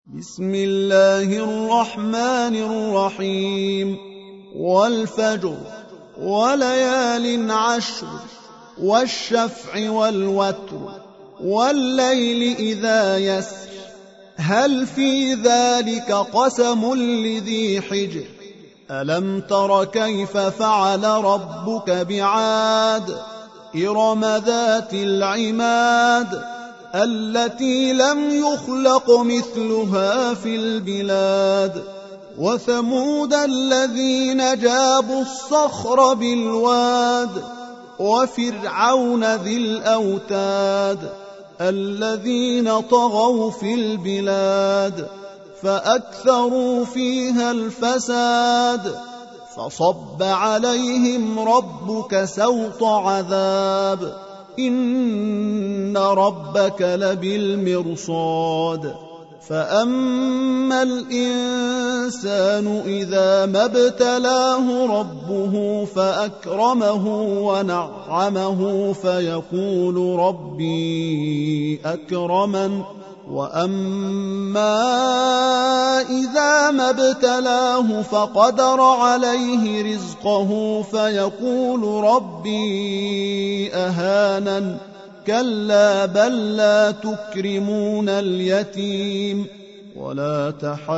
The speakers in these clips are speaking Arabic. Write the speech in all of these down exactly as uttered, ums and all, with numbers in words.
بسم الله الرحمن الرحيم والفجر وليال عشر والشفع والوتر والليل إذا يسر هل في ذلك قسم لذي حجر ألم تر كيف فعل ربك بعاد إرم ذات العماد التي لم يخلق مثلها في البلاد وثمود الذين جابوا الصخر بالواد وفرعون ذي الأوتاد الذين طغوا في البلاد فأكثروا فيها الفساد فصب عليهم ربك سوط عذاب إن ربك لبالمرصاد فأما الإنسان إذا ما ابتلاه ربه فأكرمه ونعمه فيقول ربي أكرمن وأما إذا ما ابتلاه فقدر عليه رزقه فيقول ربي أهانن كلا بل لا تكرمون اليتيم ولا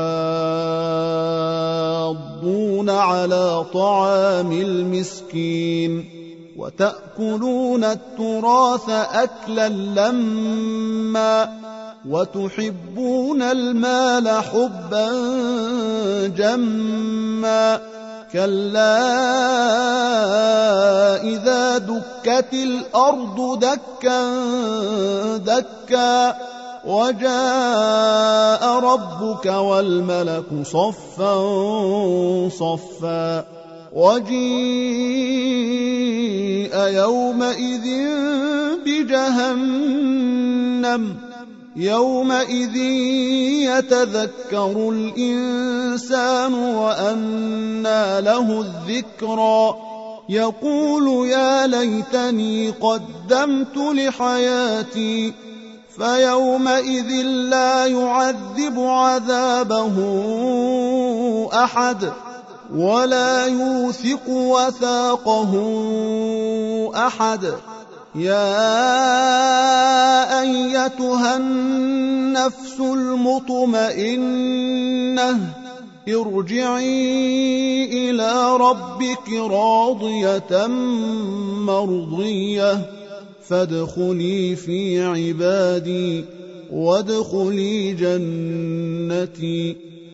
تحاضون على طعام المسكين وتأكلون التراث أكلا لما وتحبون المال حبا جما كلا إذا دكت الأرض دكا دكا وجاء ربك والملك صفا صفا وجيء يومئذ بجهنم يومئذ يتذكر الإنسان وأنى له الذكرى يقول يا ليتني قدمت لحياتي فيومئذ لا يعذب عذابه أحد ولا يوثق وثاقه أحد يا أيتها النفس المطمئنة ارجعي إلى ربك راضية مرضية فادخلي في عبادي وادخلي جنتي